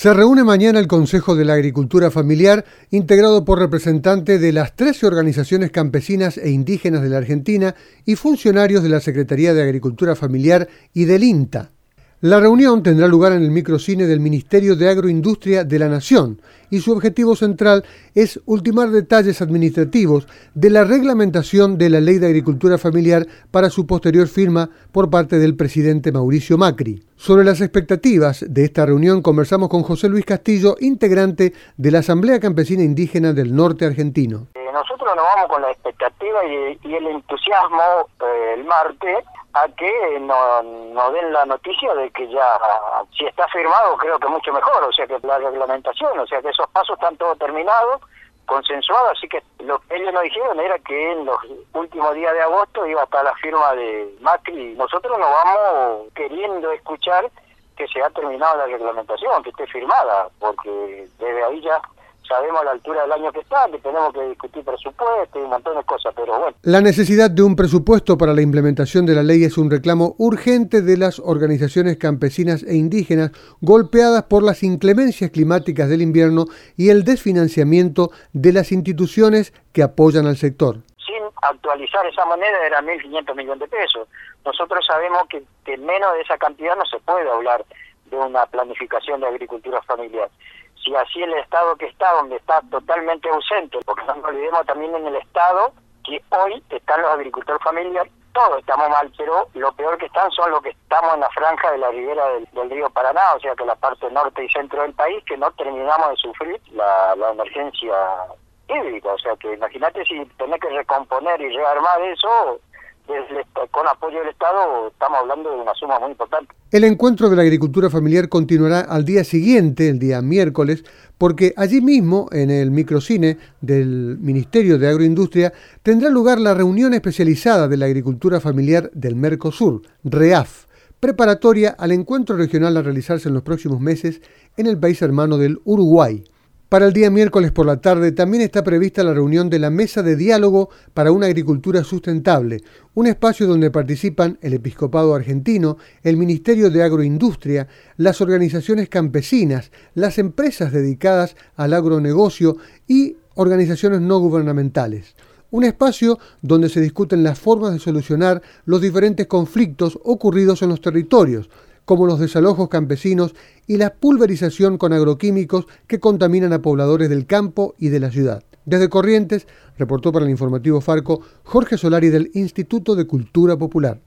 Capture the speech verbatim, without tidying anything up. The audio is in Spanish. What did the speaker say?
Se reúne mañana el Consejo de la Agricultura Familiar, integrado por representantes de las trece organizaciones campesinas e indígenas de la Argentina y funcionarios de la Secretaría de Agricultura Familiar y del INTA. La reunión tendrá lugar en el microcine del Ministerio de Agroindustria de la Nación y su objetivo central es ultimar detalles administrativos de la reglamentación de la Ley de Agricultura Familiar para su posterior firma por parte del presidente Mauricio Macri. Sobre las expectativas de esta reunión conversamos con José Luis Castillo, integrante de la Asamblea Campesina Indígena del Norte Argentino. Nosotros nos vamos con la expectativa y, y el entusiasmo eh, el martes a que nos no den la noticia de que ya, si está firmado, creo que mucho mejor, o sea que la reglamentación, o sea que esos pasos están todos terminados, consensuados, así que lo que ellos nos dijeron era que en los últimos días de agosto iba a estar la firma de Macri. Nosotros nos vamos queriendo escuchar que se ha terminado la reglamentación, que esté firmada, porque desde ahí ya sabemos la altura del año que está, que tenemos que discutir presupuesto y un montón de cosas, pero bueno. La necesidad de un presupuesto para la implementación de la ley es un reclamo urgente de las organizaciones campesinas e indígenas golpeadas por las inclemencias climáticas del invierno y el desfinanciamiento de las instituciones que apoyan al sector. Sin actualizar esa moneda era mil quinientos millones de pesos. Nosotros sabemos que, que menos de esa cantidad no se puede hablar de una planificación de agricultura familiar. Si así el Estado que está, donde está totalmente ausente, porque no nos olvidemos también en el Estado que hoy están los agricultores familiares, todos estamos mal, pero lo peor que están son los que estamos en la franja de la ribera del, del río Paraná, o sea que la parte norte y centro del país, que no terminamos de sufrir la, la emergencia hídrica, o sea que imagínate si tenés que recomponer y rearmar eso, desde, con apoyo del Estado estamos hablando de una suma muy importante. El encuentro de la agricultura familiar continuará al día siguiente, el día miércoles, porque allí mismo, en el microcine del Ministerio de Agroindustria, tendrá lugar la reunión especializada de la agricultura familiar del Mercosur, REAF, preparatoria al encuentro regional a realizarse en los próximos meses en el país hermano del Uruguay. Para el día miércoles por la tarde también está prevista la reunión de la Mesa de Diálogo para una Agricultura Sustentable, un espacio donde participan el Episcopado Argentino, el Ministerio de Agroindustria, las organizaciones campesinas, las empresas dedicadas al agronegocio y organizaciones no gubernamentales. Un espacio donde se discuten las formas de solucionar los diferentes conflictos ocurridos en los territorios, como los desalojos campesinos y la pulverización con agroquímicos que contaminan a pobladores del campo y de la ciudad. Desde Corrientes, reportó para el informativo Farco Jorge Solari del Instituto de Cultura Popular.